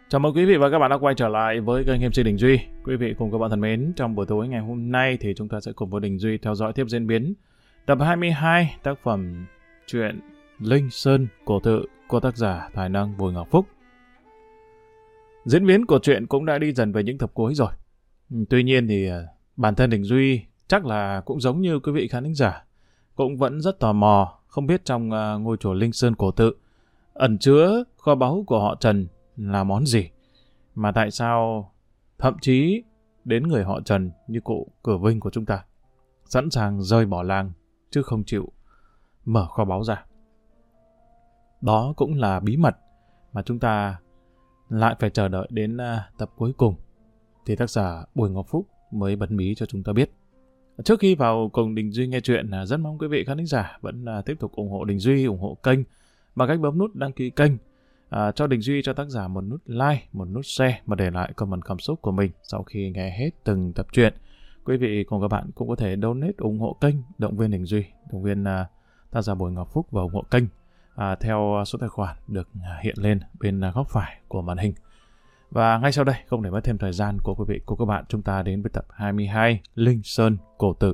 Chào mừng quý vị và các bạn đã quay trở lại với kênh MC Đình Duy. Quý vị cùng các bạn thân mến, trong buổi tối ngày hôm nay thì chúng ta sẽ cùng với Đình Duy theo dõi tiếp diễn biến tập 22 tác phẩm truyện Linh Sơn Cổ Tự của tác giả tài năng Bùi Ngọc Phúc. Diễn biến của truyện cũng đã đi dần về những tập cuối rồi. Tuy nhiên thì bản thân Đình Duy chắc là cũng giống như quý vị khán thính giả, cũng vẫn rất tò mò không biết trong ngôi chùa Linh Sơn Cổ Tự ẩn chứa kho báu của họ Trần là món gì, mà tại sao thậm chí đến người họ Trần như cụ Cửa Vinh của chúng ta sẵn sàng rời bỏ làng chứ không chịu mở kho báu ra. Đó cũng là bí mật mà chúng ta lại phải chờ đợi đến tập cuối cùng thì tác giả Bùi Ngọc Phúc mới bật mí cho chúng ta biết. Trước khi vào cùng Đình Duy nghe chuyện, rất mong quý vị khán thính giả vẫn tiếp tục ủng hộ Đình Duy, ủng hộ kênh bằng cách bấm nút đăng ký kênh, cho Đình Duy, cho tác giả một nút like, một nút share và để lại comment cảm xúc của mình sau khi nghe hết từng tập truyện. Quý vị cùng các bạn cũng có thể donate ủng hộ kênh, động viên Đình Duy, động viên tác giả Bùi Ngọc Phúc và ủng hộ kênh theo số tài khoản được hiện lên bên góc phải của màn hình. Và ngay sau đây, không để mất thêm thời gian của quý vị cùng các bạn, chúng ta đến với tập 22 Linh Sơn Cổ Tự.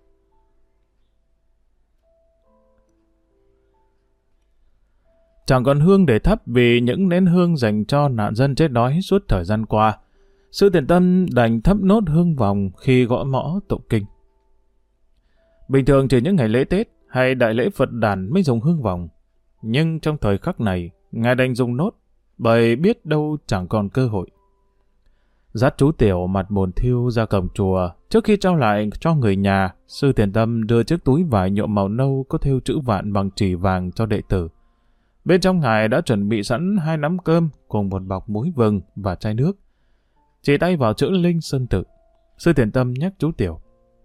Chẳng còn hương để thắp vì những nén hương dành cho nạn dân chết đói suốt thời gian qua. Sư Thiện Tâm đành thắp nốt hương vòng khi gõ mõ tụng kinh. Bình thường chỉ những ngày lễ Tết hay đại lễ Phật đản mới dùng hương vòng. Nhưng trong thời khắc này, Ngài đành dùng nốt, bởi biết đâu chẳng còn cơ hội. Dắt chú Tiểu mặt buồn thiu ra cổng chùa, trước khi trao lại cho người nhà, Sư Thiện Tâm đưa chiếc túi vải nhuộm màu nâu có thêu chữ vạn bằng chỉ vàng cho đệ tử. Bên trong Ngài đã chuẩn bị sẵn 2 nắm cơm cùng một bọc muối vừng và chai nước. Chỉ tay vào chữ Linh Sơn Tự, Sư Thiện Tâm nhắc chú Tiểu.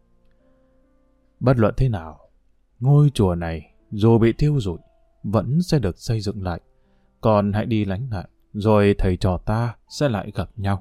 Bất luận thế nào, ngôi chùa này dù bị thiêu rụi vẫn sẽ được xây dựng lại. Còn hãy đi lánh nạn, rồi thầy trò ta sẽ lại gặp nhau.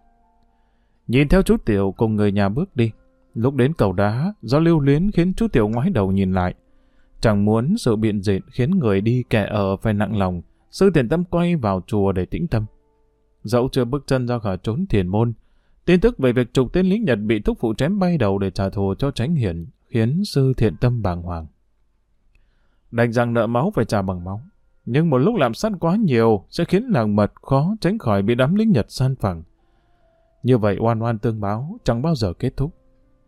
Nhìn theo chú Tiểu cùng người nhà bước đi, lúc đến cầu đá, do lưu luyến khiến chú Tiểu ngoái đầu nhìn lại. Chẳng muốn sự biện diện khiến người đi kẻ ở phải nặng lòng, Sư Thiện Tâm quay vào chùa để tĩnh tâm. Dẫu chưa bước chân ra khỏi chốn thiền môn, tin tức về việc chục tên lính Nhật bị thúc phụ chém bay đầu để trả thù cho Chánh Hiển khiến Sư Thiện Tâm bàng hoàng. Đành rằng nợ máu phải trả bằng máu, nhưng một lúc làm sát quá nhiều sẽ khiến làng Mật khó tránh khỏi bị đám lính Nhật san phẳng. Như vậy oan oan tương báo chẳng bao giờ kết thúc.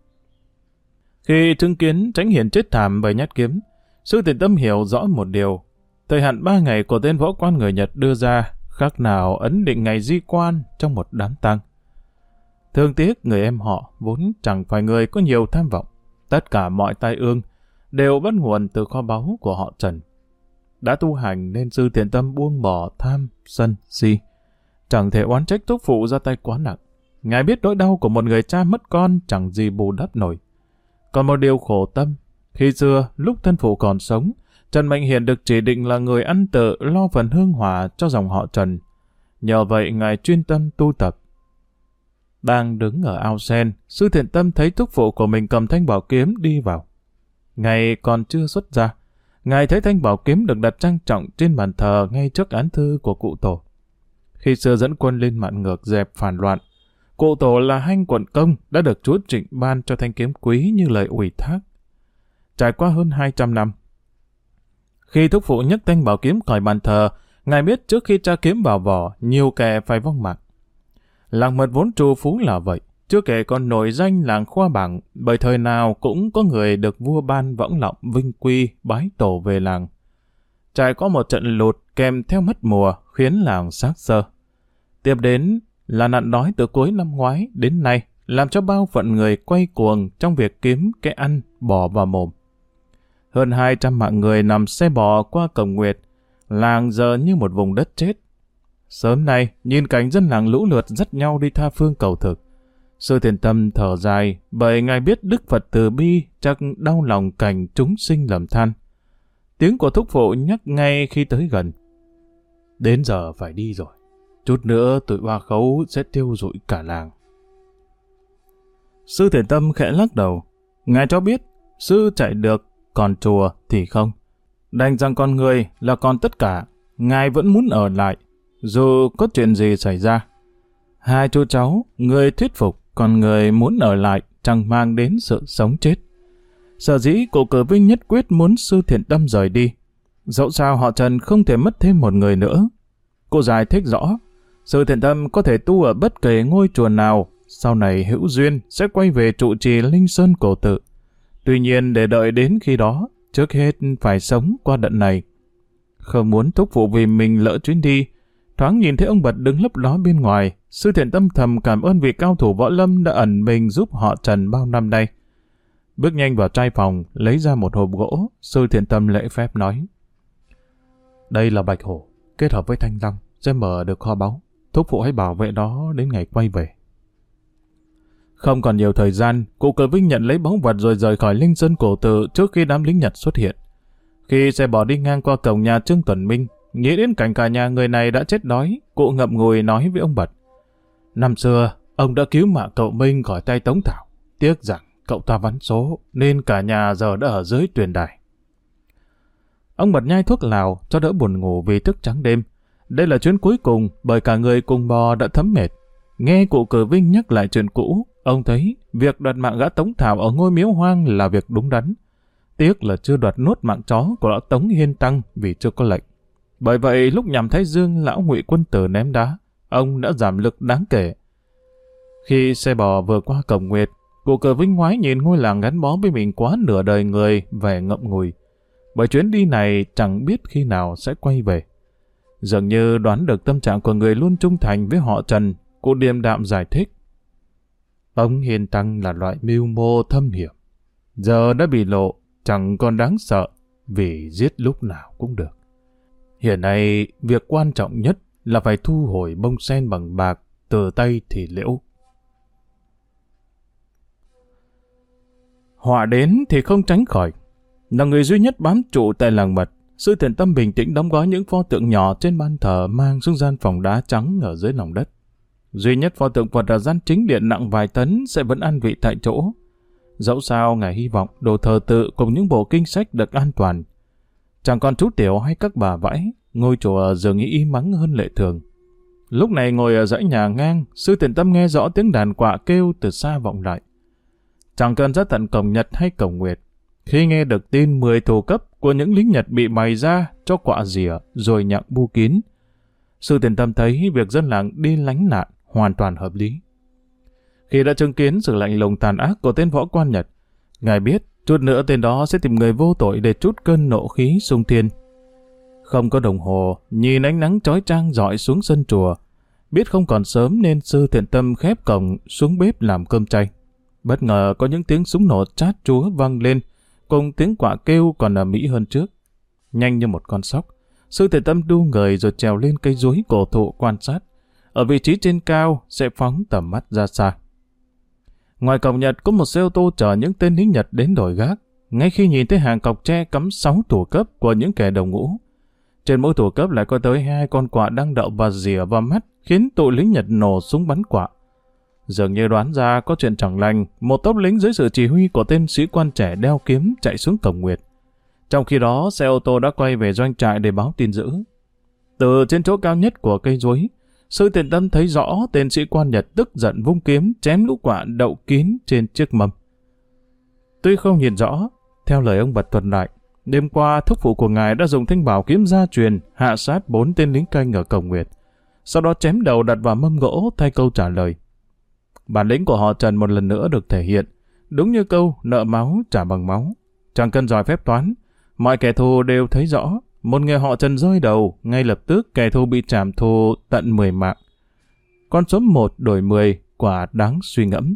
Khi chứng kiến Chánh Hiển chết thảm bởi nhát kiếm, Sư Thiện Tâm hiểu rõ một điều. Thời hạn 3 ngày của tên võ quan người Nhật đưa ra khác nào ấn định ngày di quan trong một đám tang. Thương tiếc người em họ vốn chẳng phải người có nhiều tham vọng. Tất cả mọi tai ương đều bắt nguồn từ kho báu của họ Trần. Đã tu hành nên Sư Thiện Tâm buông bỏ tham, sân, si. Chẳng thể oán trách thúc phụ ra tay quá nặng. Ngài biết nỗi đau của một người cha mất con chẳng gì bù đắp nổi. Còn một điều khổ tâm, khi xưa lúc thân phụ còn sống, Trần Mạnh Hiền được chỉ định là người ăn tự lo phần hương hỏa cho dòng họ Trần. Nhờ vậy Ngài chuyên tâm tu tập. Đang đứng ở ao sen, Sư Thiện Tâm thấy thúc phụ của mình cầm thanh bảo kiếm đi vào. Ngài còn chưa xuất ra, Ngài thấy thanh bảo kiếm được đặt trang trọng trên bàn thờ ngay trước án thư của cụ tổ. Khi xưa dẫn quân lên mạn ngược dẹp phản loạn, cụ tổ là Hanh quận công đã được Chúa Trịnh ban cho thanh kiếm quý như lời ủy thác. Trải qua hơn 200 năm, khi thúc phụ nhấc thanh bảo kiếm khỏi bàn thờ, Ngài biết trước khi tra kiếm vào vỏ, nhiều kẻ phải vong mạng. Làng Mật vốn trù phú là vậy, chưa kể còn nổi danh làng khoa bảng, bởi thời nào cũng có người được vua ban võng lọng vinh quy bái tổ về làng. Trải qua một trận lụt kèm theo mất mùa khiến làng xác xơ. Tiếp đến là nạn đói từ cuối năm ngoái đến nay, làm cho bao phận người quay cuồng trong việc kiếm cái ăn bỏ vào mồm. Hơn 200 mạng người nằm xe bò qua cổng Nguyệt, làng giờ như một vùng đất chết. Sớm nay, nhìn cảnh dân làng lũ lượt dắt nhau đi tha phương cầu thực. Sư Thiện Tâm thở dài, bởi Ngài biết Đức Phật từ bi chắc đau lòng cảnh chúng sinh lầm than. Tiếng của thúc phụ nhắc ngay khi tới gần. Đến giờ phải đi rồi. Chút nữa tụi Hoa Khấu sẽ tiêu rụi cả làng. Sư Thiện Tâm khẽ lắc đầu. Ngài cho biết, sư chạy được, còn chùa thì không. Đành rằng con người là còn tất cả, Ngài vẫn muốn ở lại. dù có chuyện gì xảy ra. Hai chú cháu, người thuyết phục, còn người muốn ở lại chẳng mang đến sự sống chết. Sở dĩ cụ Cử Vinh nhất quyết muốn Sư Thiện Tâm rời đi. Dẫu sao họ Trần không thể mất thêm một người nữa. Cụ giải thích rõ, Sư Thiện Tâm có thể tu ở bất kể ngôi chùa nào, sau này hữu duyên sẽ quay về trụ trì Linh Sơn Cổ Tự. Tuy nhiên để đợi đến khi đó, trước hết phải sống qua đợt này. Không muốn thúc phụ vì mình lỡ chuyến đi, thoáng nhìn thấy ông Bật đứng lấp ló bên ngoài, Sư Thiện Tâm thầm cảm ơn vị cao thủ võ lâm đã ẩn mình giúp họ Trần bao năm nay. Bước nhanh vào trai phòng, lấy ra một hộp gỗ, Sư Thiện Tâm lễ phép nói. Đây là bạch hổ, kết hợp với thanh long, sẽ mở được kho báu. Thúc phụ hãy bảo vệ đó đến ngày quay về. Không còn nhiều thời gian, cụ Cử Vinh nhận lấy báu vật rồi rời khỏi Linh Sơn Cổ Tự trước khi đám lính Nhật xuất hiện. Khi xe bò đi ngang qua cổng nhà Trương Tuần Minh, nghĩ đến cảnh cả nhà người này đã chết đói, cụ ngậm ngùi nói với ông Bật. Năm xưa, ông đã cứu mạng cậu Minh khỏi tay Tống Thảo. Tiếc rằng cậu ta vắn số, nên cả nhà giờ đã ở dưới tuyền đài. Ông Bật nhai thuốc lào cho đỡ buồn ngủ vì thức trắng đêm. Đây là chuyến cuối cùng bởi cả người cùng bò đã thấm mệt. Nghe cụ Cử Vinh nhắc lại chuyện cũ, ông thấy việc đoạt mạng gã Tống Thảo ở ngôi miếu hoang là việc đúng đắn. Tiếc là chưa đoạt nốt mạng chó của lão Tống Hiên Tăng vì chưa có lệnh. Bởi vậy lúc nhằm Thái Dương lão Ngụy Quân Tử ném đá, ông đã giảm lực đáng kể. Khi xe bò vừa qua cổng Nguyệt, cụ Cử Vinh ngoái nhìn ngôi làng gắn bó với mình quá nửa đời người vẻ ngậm ngùi. Bởi chuyến đi này chẳng biết khi nào sẽ quay về. Dường như đoán được tâm trạng của người luôn trung thành với họ Trần, cụ điềm đạm giải thích. Tống Hiên Tăng là loại mưu mô thâm hiểm. Giờ đã bị lộ, chẳng còn đáng sợ, vì giết lúc nào cũng được. Hiện nay, việc quan trọng nhất là phải thu hồi bông sen bằng bạc từ tay Thì Liễu. Họa đến thì không tránh khỏi. Là người duy nhất bám trụ tại làng Mật, Sư Thiện Tâm bình tĩnh đóng gói những pho tượng nhỏ trên ban thờ mang xuống gian phòng đá trắng ở dưới lòng đất. Duy nhất pho tượng Phật ở gian chính điện nặng vài tấn sẽ vẫn an vị tại chỗ. Dẫu sao ngài hy vọng đồ thờ tự cùng những bộ kinh sách được an toàn. Chẳng còn chú Tiểu hay các bà vãi, ngôi chùa dường như im mắng hơn lệ thường. Lúc này ngồi ở dãy nhà ngang, Sư Thiện Tâm nghe rõ tiếng đàn quạ kêu từ xa vọng lại. Chẳng cần ra tận cổng Nhật hay cổng Nguyệt, khi nghe được tin 10 thủ cấp của những lính Nhật bị bày ra cho quạ rỉa rồi nhặng bu kín, Sư Thiện Tâm thấy việc dân làng đi lánh nạn hoàn toàn hợp lý. Khi đã chứng kiến sự lạnh lùng tàn ác của tên võ quan Nhật, ngài biết chút nữa tên đó sẽ tìm người vô tội để trút cơn nộ khí xung thiên. Không có đồng hồ, nhìn ánh nắng chói chang rọi xuống sân chùa, biết không còn sớm nên Sư Thiện Tâm khép cổng xuống bếp làm cơm chay. Bất ngờ có những tiếng súng nổ chát chúa vang lên, cùng tiếng quạ kêu còn ầm ĩ hơn trước. Nhanh như một con sóc, Sư Thiện Tâm đu người rồi trèo lên cây chuối cổ thụ quan sát. Ở vị trí trên cao sẽ phóng tầm mắt ra xa. Ngoài cổng Nhật có một xe ô tô chở những tên lính Nhật đến đổi gác. Ngay khi nhìn thấy hàng cọc tre cắm 6 thủ cấp của những kẻ đồng ngũ, trên mỗi thủ cấp lại có tới 2 con quạ đang đậu và rỉa vào mắt, khiến tụi lính Nhật nổ súng bắn quạ. Dường như đoán ra có chuyện chẳng lành, một tốp lính dưới sự chỉ huy của tên sĩ quan trẻ đeo kiếm chạy xuống cổng Nguyệt. Trong khi đó, xe ô tô đã quay về doanh trại để báo tin dữ. Từ trên chỗ cao nhất của cây chuối, Sư Thiện Tâm thấy rõ tên sĩ quan Nhật tức giận vung kiếm chém lũ quạ đậu kín trên chiếc mâm. Tuy không nhìn rõ, theo lời ông Bật thuật lại, đêm qua thúc phụ của ngài đã dùng thanh bảo kiếm gia truyền hạ sát 4 tên lính canh ở cổng Nguyệt, sau đó chém đầu đặt vào mâm gỗ thay câu trả lời. Bản lĩnh của họ Trần một lần nữa được thể hiện, đúng như câu nợ máu trả bằng máu. Chẳng cần giỏi phép toán, mọi kẻ thù đều thấy rõ, một người họ Trần rơi đầu, ngay lập tức kẻ thù bị trảm thù tận 10 mạng. Con số 1 đổi 10, quả đáng suy ngẫm.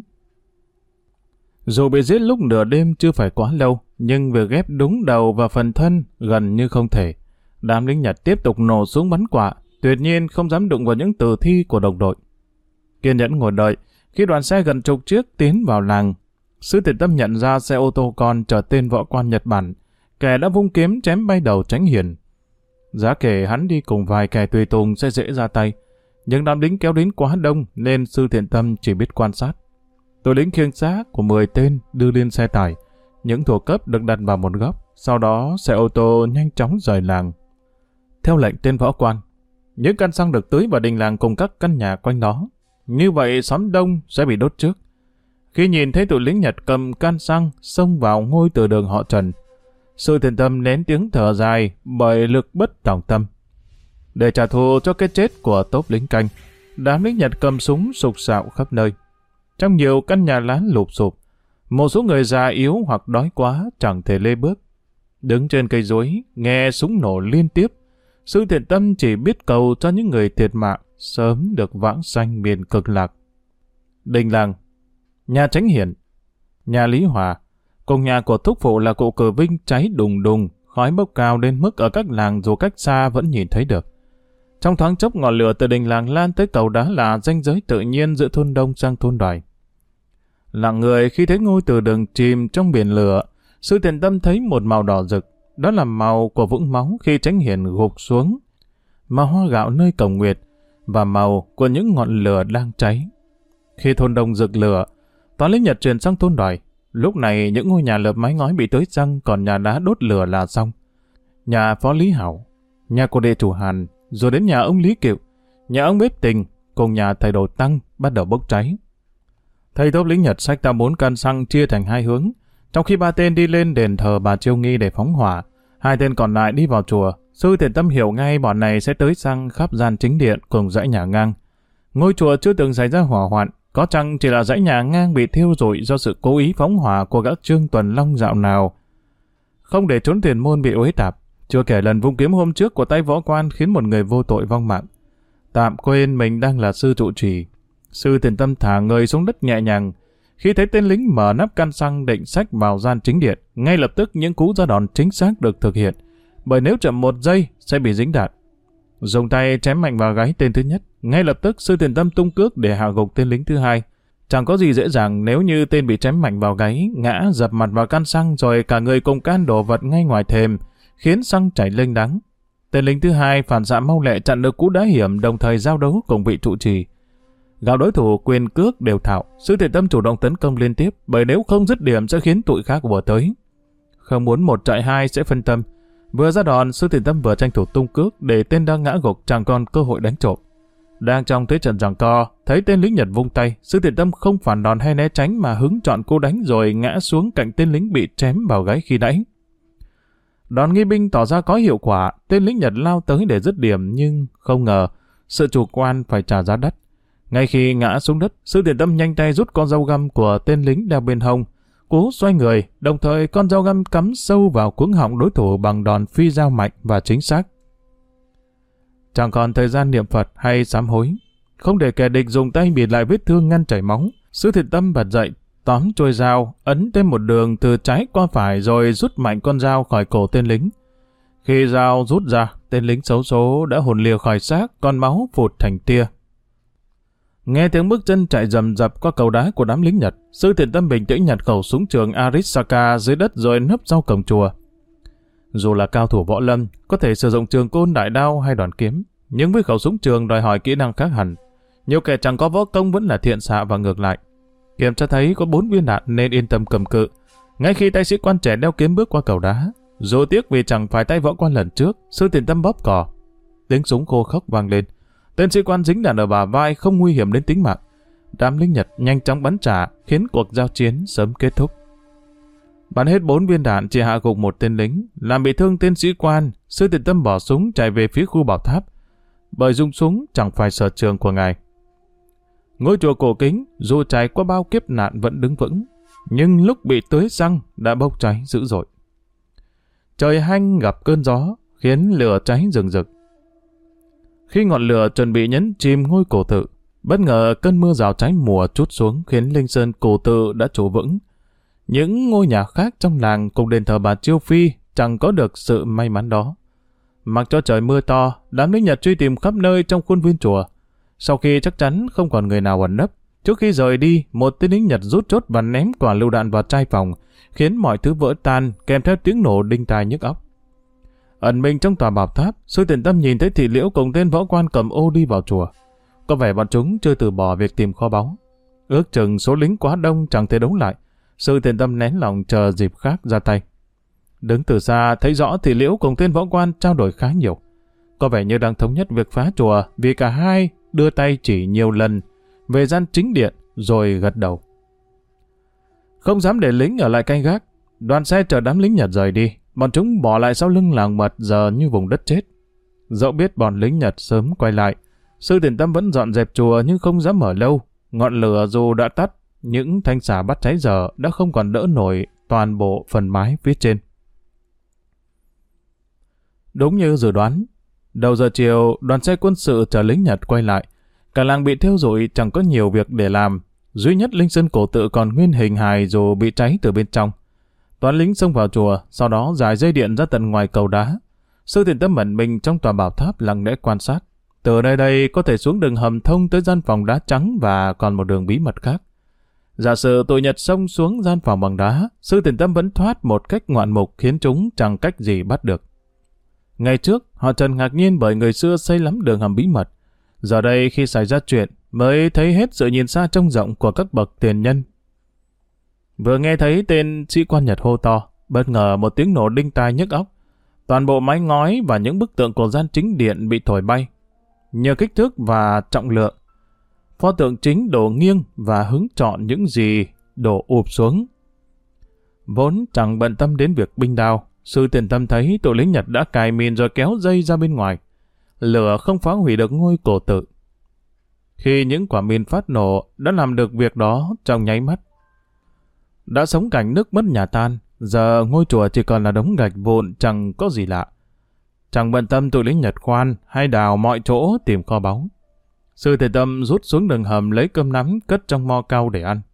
Dù bị giết lúc nửa đêm chưa phải quá lâu, nhưng việc ghép đúng đầu và phần thân gần như không thể. Đám lính Nhật tiếp tục nổ súng bắn quạ, tuyệt nhiên không dám đụng vào những tử thi của đồng đội. Kiên nhẫn ngồi đợi, khi đoàn xe gần chục chiếc tiến vào làng, Sư Thiện Tâm nhận ra xe ô tô con chở tên võ quan Nhật Bản, kẻ đã vung kiếm chém bay đầu Tránh Hiền. Giá kể hắn đi cùng vài kẻ tùy tùng sẽ dễ ra tay, nhưng đám lính kéo đến quá đông nên Sư Thiện Tâm chỉ biết quan sát. Tụi lính khiêng xác của 10 tên đưa lên xe tải, những thuộc cấp được đặt vào một góc, sau đó xe ô tô nhanh chóng rời làng. Theo lệnh tên võ quan, những căn xăng được tưới vào đình làng cùng các căn nhà quanh đó. Như vậy xóm đông sẽ bị đốt trước. Khi nhìn thấy tụi lính Nhật cầm can xăng xông vào ngôi từ đường họ Trần, Sư Thiện Tâm nén tiếng thở dài bởi lực bất tòng tâm. Để trả thù cho cái chết của tốp lính canh, đám lính Nhật cầm súng sục sạo khắp nơi. Trong nhiều căn nhà lá lụp sụp, một số người già yếu hoặc đói quá chẳng thể lê bước. Đứng trên cây rối, nghe súng nổ liên tiếp, Sư Thiện Tâm chỉ biết cầu cho những người thiệt mạng sớm được vãng sanh miền cực lạc. Đình làng, nhà Chánh Hiển, nhà Lý Hòa, cùng nhà của thúc phụ là cụ Cử Vinh cháy đùng đùng, khói bốc cao đến mức ở các làng dù cách xa vẫn nhìn thấy được. Trong thoáng chốc ngọn lửa từ đình làng lan tới cầu đá là ranh giới tự nhiên giữa thôn đông sang thôn đoài. Lặng người khi thấy ngôi từ đường chìm trong biển lửa, Sư Thiện Tâm thấy một màu đỏ rực, đó là màu của vũng máu khi Chánh Hiển gục xuống, màu hoa gạo nơi cổng nguyệt và màu của những ngọn lửa đang cháy. Khi thôn đông rực lửa, toán lính Nhật chuyển sang thôn đoài. Lúc này những ngôi nhà lợp mái ngói bị tưới xăng, còn nhà đá đốt lửa là xong. Nhà phó Lý Hảo, nhà của đệ chủ Hàn, rồi đến nhà ông Lý Kiệu, nhà ông bếp Tình, cùng nhà thầy Đồ Tăng bắt đầu bốc cháy. Thầy tốp lính Nhật xách 4 can xăng chia thành 2 hướng, trong khi 3 tên đi lên đền thờ bà Chiêu Nghi để phóng hỏa, 2 tên còn lại đi vào chùa. Sư Thiện Tâm hiểu ngay bọn này sẽ tới xăng khắp gian chính điện cùng dãy nhà ngang. Ngôi chùa chưa từng xảy ra hỏa hoạn, có chăng chỉ là dãy nhà ngang bị thiêu rụi do sự cố ý phóng hỏa của các Trương Tuần Long dạo nào. Không để trốn tiền môn bị uế tạp, chưa kể lần vung kiếm hôm trước của tay võ quan khiến một người vô tội vong mạng. Tạm quên mình đang là sư trụ trì. Sư Thiện Tâm thả người xuống đất nhẹ nhàng. Khi thấy tên lính mở nắp can xăng định xách vào gian chính điện, ngay lập tức những cú ra đòn chính xác được thực hiện, bởi nếu chậm 1 giây sẽ bị dính đạn. Dùng tay chém mạnh vào gáy tên thứ nhất, ngay lập tức Sư Thiện Tâm tung cước để hạ gục tên lính thứ hai. Chẳng có gì dễ dàng nếu như tên bị chém mạnh vào gáy, ngã dập mặt vào can xăng rồi cả người cùng can đổ vật ngay ngoài thềm, khiến xăng chảy lênh đắng. Tên lính thứ hai phản xạ mau lẹ chặn được cú đá hiểm, đồng thời giao đấu cùng vị trụ trì. Gặp đối thủ quyền cước đều thạo, Sư Thiện Tâm chủ động tấn công liên tiếp, bởi nếu không dứt điểm sẽ khiến tụi khác vừa tới. Không muốn 1 chạy 2 sẽ phân tâm. Vừa ra đòn, Sư Thiện Tâm vừa tranh thủ tung cước để tên đang ngã gục chẳng còn cơ hội đánh trộm. Đang trong thế trận giằng co, thấy tên lính Nhật vung tay, Sư Thiện Tâm không phản đòn hay né tránh mà hứng chọn cú đánh rồi ngã xuống cạnh tên lính bị chém vào gáy khi nãy. Đòn nghi binh tỏ ra có hiệu quả, tên lính Nhật lao tới để dứt điểm nhưng không ngờ sự chủ quan phải trả giá đắt. Ngay khi ngã xuống đất, Sư Thiện Tâm nhanh tay rút con dao găm của tên lính đeo bên hông, cố xoay người, đồng thời con dao găm cắm sâu vào cuống họng đối thủ bằng đòn phi dao mạnh và chính xác. Chẳng còn thời gian niệm Phật hay sám hối, không để kẻ địch dùng tay bịt lại vết thương ngăn chảy máu, Sư Thiện Tâm bật dậy, tóm chuôi dao, ấn thêm một đường từ trái qua phải rồi rút mạnh con dao khỏi cổ tên lính. Khi dao rút ra, tên lính xấu số đã hồn lìa khỏi xác, con máu phụt thành tia. Nghe tiếng bước chân chạy rầm rập qua cầu đá của đám lính Nhật, Sư Thiện Tâm bình tĩnh nhặt khẩu súng trường Arisaka dưới đất rồi nấp sau cổng chùa. Dù là cao thủ võ lâm, có thể sử dụng trường côn, đại đao hay đòn kiếm, nhưng với khẩu súng trường đòi hỏi kỹ năng khác hẳn. Nhiều kẻ chẳng có võ công vẫn là thiện xạ và ngược lại. Kiểm tra thấy có 4 viên đạn nên yên tâm cầm cự. Ngay khi tay sĩ quan trẻ đeo kiếm bước qua cầu đá, dù tiếc vì chẳng phải tay võ quan lần trước, Sư Thiện Tâm bóp cò. Tiếng súng khô khốc vang lên. Tên sĩ quan dính đạn ở bả vai không nguy hiểm đến tính mạng. Đám lính Nhật nhanh chóng bắn trả, khiến cuộc giao chiến sớm kết thúc. Bắn hết 4 viên đạn chỉ hạ gục một tên lính, làm bị thương tên sĩ quan. Sư Thiện Tâm bỏ súng chạy về phía khu bảo tháp, bởi dùng súng chẳng phải sở trường của ngài. Ngôi chùa cổ kính dù trải qua bao kiếp nạn vẫn đứng vững, nhưng lúc bị tưới xăng đã bốc cháy dữ dội. Trời hanh gặp cơn gió khiến lửa cháy rừng rực. Khi ngọn lửa chuẩn bị nhấn chìm ngôi cổ tự, bất ngờ cơn mưa rào cháy mùa trút xuống khiến linh sơn cổ tự đã trụ vững. Những ngôi nhà khác trong làng cùng đền thờ bà Chiêu Phi chẳng có được sự may mắn đó. Mặc cho trời mưa to, đám lính Nhật truy tìm khắp nơi trong khuôn viên chùa. Sau khi chắc chắn không còn người nào ẩn nấp, trước khi rời đi, một tên lính Nhật rút chốt và ném quả lựu đạn vào trai phòng, khiến mọi thứ vỡ tan kèm theo tiếng nổ đinh tai nhức óc. Ẩn mình trong tòa bảo tháp, Sư Thiện Tâm nhìn thấy Thị Liễu cùng tên võ quan cầm ô đi vào chùa. Có vẻ bọn chúng chưa từ bỏ việc tìm kho báu. Ước chừng số lính quá đông chẳng thể đấu lại. Sư Thiện Tâm nén lòng chờ dịp khác ra tay. Đứng từ xa thấy rõ Thị Liễu cùng tên võ quan trao đổi khá nhiều. có vẻ như đang thống nhất việc phá chùa vì cả hai đưa tay chỉ nhiều lần về gian chính điện rồi gật đầu. Không dám để lính ở lại canh gác, đoàn xe chở đám lính Nhật rời đi, bọn chúng bỏ lại sau lưng làng mật giờ như vùng đất chết. Dẫu biết bọn lính Nhật sớm quay lại, Sư Tiền Tâm vẫn dọn dẹp chùa nhưng không dám ở lâu. Ngọn lửa dù đã tắt, những thanh xà bắt cháy giờ đã không còn đỡ nổi toàn bộ phần mái phía trên. Đúng như dự đoán, đầu giờ chiều, đoàn xe quân sự chở lính Nhật quay lại. Cả làng bị thiêu rụi, chẳng có nhiều việc để làm. Duy nhất Linh Sơn Cổ Tự còn nguyên hình hài dù bị cháy từ bên trong. Toán lính xông vào chùa, sau đó dài dây điện ra tận ngoài cầu đá. Sư Tiền Tâm ẩn mình trong tòa bảo tháp lặng lẽ quan sát. Từ nơi đây có thể xuống đường hầm thông tới gian phòng đá trắng và còn một đường bí mật khác. Giả sử tụi Nhật xông xuống gian phòng bằng đá, Sư Tiền Tâm vẫn thoát một cách ngoạn mục khiến chúng chẳng cách gì bắt được. Ngày trước, họ Trần ngạc nhiên bởi người xưa xây lắm đường hầm bí mật. Giờ đây khi xảy ra chuyện, mới thấy hết sự nhìn xa trông rộng của các bậc tiền nhân. Vừa nghe thấy tên sĩ quan Nhật hô to, bất ngờ một tiếng nổ đinh tai nhức óc. Toàn bộ mái ngói và những bức tượng của gian chính điện bị thổi bay. Nhờ kích thước và trọng lượng, pho tượng chính đổ nghiêng và hứng chọn những gì đổ ụp xuống. Vốn chẳng bận tâm đến việc binh đao, Sư Tiền Tâm thấy tụi lính Nhật đã cài mìn rồi kéo dây ra bên ngoài. Lửa không phá hủy được ngôi cổ tự. Khi những quả mìn phát nổ đã làm được việc đó trong nháy mắt. Đã sống cảnh nước mất nhà tan, giờ ngôi chùa chỉ còn là đống gạch vụn chẳng có gì lạ. Chẳng bận tâm tụi lính Nhật khoan hay đào mọi chỗ tìm kho báu. Sư Tiền Tâm rút xuống đường hầm lấy cơm nắm cất trong mo cao để ăn.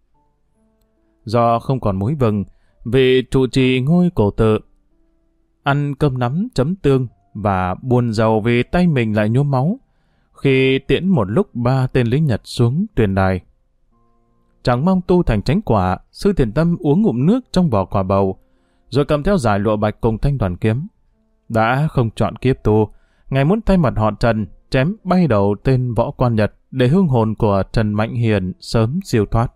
Do không còn muối vừng, vị trụ trì ngôi cổ tự ăn cơm nắm chấm tương và buồn rầu vì tay mình lại nhuốm máu khi tiễn một lúc 3 tên lính Nhật xuống tuyền đài. Chẳng mong tu thành chánh quả, Sư Tiền Tâm uống ngụm nước trong vỏ quả bầu, rồi cầm theo dải lụa bạch cùng thanh đoàn kiếm. Đã không chọn kiếp tu, ngài muốn thay mặt họ Trần chém bay đầu tên võ quan Nhật để hương hồn của Trần Mạnh Hiền sớm siêu thoát.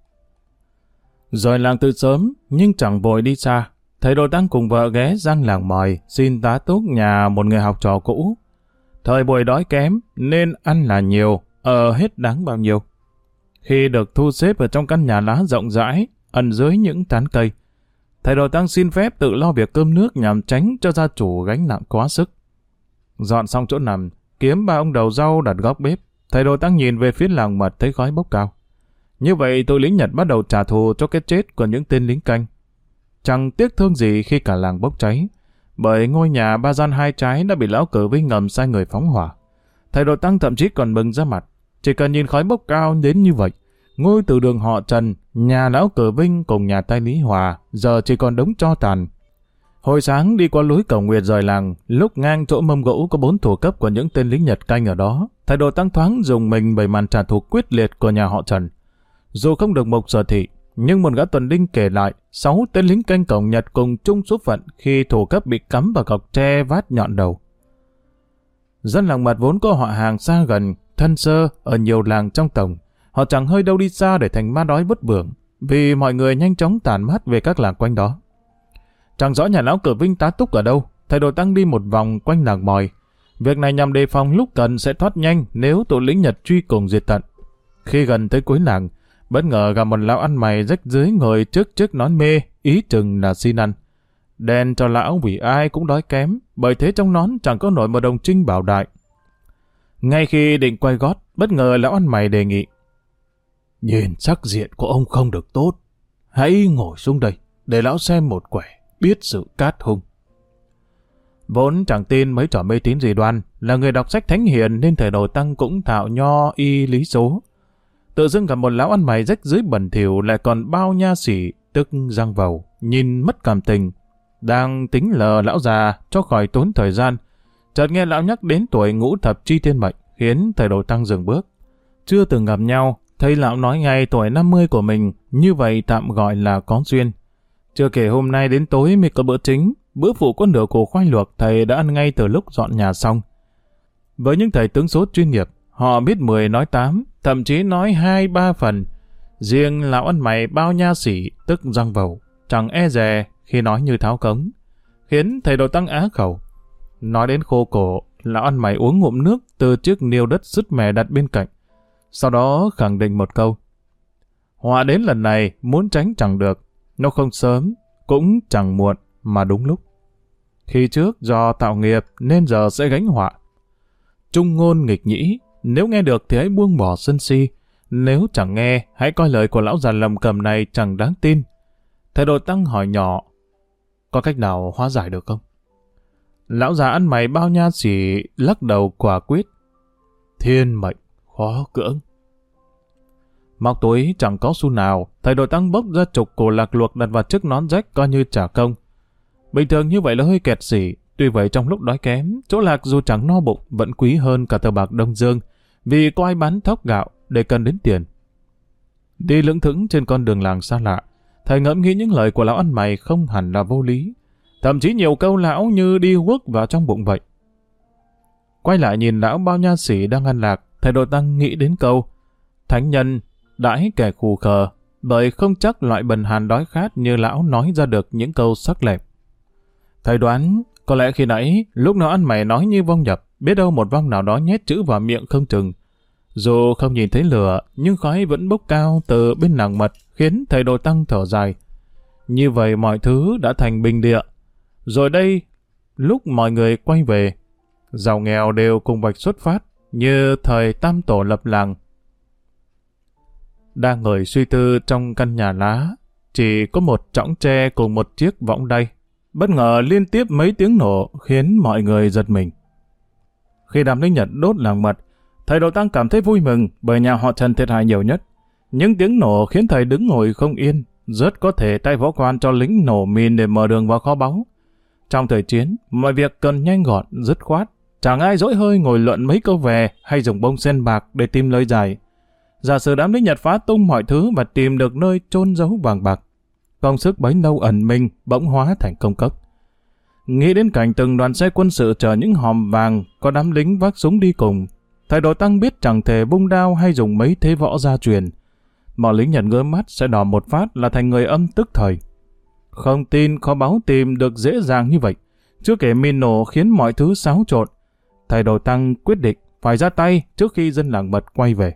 Rồi làng từ sớm nhưng chẳng vội đi xa, thầy Đồ Tăng cùng vợ ghé răng làng mời xin tá túc nhà một người học trò cũ. Thời buổi đói kém nên ăn là nhiều, ở hết đáng bao nhiêu. Khi được thu xếp ở trong căn nhà lá rộng rãi, ẩn dưới những tán cây, thầy Đồ Tăng xin phép tự lo việc cơm nước nhằm tránh cho gia chủ gánh nặng quá sức. Dọn xong chỗ nằm, kiếm 3 ông đầu rau đặt góc bếp, thầy Đồ Tăng nhìn về phía làng mật thấy khói bốc cao. Như vậy tụi lính Nhật bắt đầu trả thù cho cái chết của những tên lính canh. Chẳng tiếc thương gì khi cả làng bốc cháy, bởi ngôi nhà 3 gian 2 trái đã bị lão Cử Vinh ngầm sai người phóng hỏa. Thầy Đồ Tăng thậm chí còn mừng ra mặt, chỉ cần nhìn khói bốc cao đến như vậy, ngôi từ đường họ Trần, nhà lão Cử Vinh cùng nhà tay Lý Hòa giờ chỉ còn đống tro tàn. Hồi sáng đi qua lối cầu nguyệt rời làng, lúc ngang chỗ mâm gỗ có 4 thủ cấp của những tên lính Nhật canh ở đó, thầy Đồ Tăng thoáng dùng mình bởi màn trả thù quyết liệt của nhà họ Trần. Dù không được mục sở thị, nhưng một gã tuần đinh kể lại 6 tên lính canh cổng Nhật cùng chung số phận khi thủ cấp bị cắm vào cọc tre vát nhọn đầu. Dân làng mật vốn có họ hàng xa gần, thân sơ ở nhiều làng trong tổng, họ chẳng hơi đâu đi xa để thành ma đói bất bưởng, vì mọi người nhanh chóng tản mát về các làng quanh đó. Chẳng rõ nhà lão Cử Vinh tá túc ở đâu, thầy Đồ Tăng đi một vòng quanh làng mòi. Việc này nhằm đề phòng lúc cần sẽ thoát nhanh nếu tụi lính Nhật truy cùng diệt tận. Khi gần tới cuối làng, bất ngờ gặp một lão ăn mày rách rưới ngồi trước chiếc nón mê, ý chừng là xin ăn. Đèn cho lão vì ai cũng đói kém, bởi thế trong nón chẳng có nổi một đồng trinh bảo đại. Ngay khi định quay gót, bất ngờ lão ăn mày đề nghị: "Nhìn sắc diện của ông không được tốt, hãy ngồi xuống đây để lão xem một quẻ biết sự cát hung." Vốn chẳng tin mấy trò mê tín dị đoan, là người đọc sách thánh hiền nên thầy Đồ Tăng cũng thạo nho y lý số. Tự dưng gặp một lão ăn mày rách rưới bẩn thỉu lại còn bao nha sỉ, tức răng vầu, nhìn mất cảm tình. Đang tính lờ lão già cho khỏi tốn thời gian, chợt nghe lão nhắc đến tuổi ngũ thập chi thiên mệnh, khiến thầy Đồ Tăng dừng bước. Chưa từng gặp nhau, thấy lão nói ngay tuổi 50 của mình, như vậy tạm gọi là có duyên. Chưa kể hôm nay đến tối mới có bữa chính, bữa phụ có nửa củ khoai luộc thầy đã ăn ngay từ lúc dọn nhà xong. Với những thầy tướng số chuyên nghiệp, họ biết 10 nói 8, thậm chí nói 2-3 phần. Riêng lão ăn mày bao nha sỉ, tức răng vầu, chẳng e dè khi nói như tháo cống, khiến thầy Đồ Tăng á khẩu. Nói đến khô cổ, Lão ăn mày uống ngụm nước từ chiếc niêu đất sứt mẻ đặt bên cạnh. Sau đó khẳng định một câu. Họa đến lần này muốn tránh chẳng được. Nó không sớm, cũng chẳng muộn, mà đúng lúc. Khi trước do tạo nghiệp nên giờ sẽ gánh họa. Trung ngôn nghịch nhĩ, nếu nghe được thì hãy buông bỏ sân si. Nếu chẳng nghe, hãy coi lời của lão già lầm cầm này chẳng đáng tin. Thầy Đồ Tăng hỏi nhỏ, có cách nào hóa giải được không? Lão già ăn mày bao nha xỉ lắc đầu quả quyết. Thiên mệnh, khó cưỡng. Móc túi chẳng có xu nào, thầy Đồ Tăng bốc ra chục cổ lạc luộc đặt vào chiếc nón rách coi như trả công. Bình thường như vậy là hơi kẹt xỉ, tuy vậy trong lúc đói kém, chỗ lạc dù chẳng no bụng vẫn quý hơn cả tờ bạc Đông Dương, vì có ai bán thóc gạo để cần đến tiền. Đi lững thững trên con đường làng xa lạ, thầy ngẫm nghĩ những lời của lão ăn mày không hẳn là vô lý, thậm chí nhiều câu lão như đi guốc vào trong bụng vậy. Quay lại nhìn lão bao nha xỉ đang ăn lạc, thầy Đồ Tăng nghĩ đến câu thánh nhân đãi kẻ khù khờ, bởi không chắc loại bần hàn đói khát như lão nói ra được những câu sắc lẹm. Thầy đoán, có lẽ khi nãy, lúc nó ăn mày nói như vong nhập, biết đâu một vong nào đó nhét chữ vào miệng không chừng. Dù không nhìn thấy lửa, nhưng khói vẫn bốc cao từ bên nàng mật, khiến thầy Đồ Tăng thở dài. Như vậy mọi thứ đã thành bình địa. Rồi đây, lúc mọi người quay về, giàu nghèo đều cùng vạch xuất phát, như thời tam tổ lập làng. Đang ngồi suy tư trong căn nhà lá, chỉ có một chõng tre cùng một chiếc võng đay. Bất ngờ liên tiếp mấy tiếng nổ khiến mọi người giật mình. Khi đám lính Nhật đốt làng mật, thầy Đồ Tăng cảm thấy vui mừng bởi nhà họ Trần thiệt hại nhiều nhất. Những tiếng nổ khiến thầy đứng ngồi không yên, rất có thể tay võ quan cho lính nổ mìn để mở đường vào kho báu. Trong thời chiến, mọi việc cần nhanh gọn, dứt khoát. Chẳng ai dỗi hơi ngồi luận mấy câu về hay dùng bông sen bạc để tìm lời giải. Giả sử đám lính Nhật phá tung mọi thứ và tìm được nơi chôn giấu vàng bạc, công sức bấy lâu ẩn mình bỗng hóa thành công cốc. Nghĩ đến cảnh từng đoàn xe quân sự chở những hòm vàng, có đám lính vác súng đi cùng, thầy Đồ Tăng biết chẳng thể vung đao hay dùng mấy thế võ gia truyền. Mọi lính Nhật ngơ mắt sẽ đỏ một phát là thành người âm tức thời. Không tin kho báu tìm được dễ dàng như vậy. Chưa kể min nổ khiến mọi thứ xáo trộn, thầy Đồ Tăng quyết định phải ra tay trước khi dân làng mật quay về.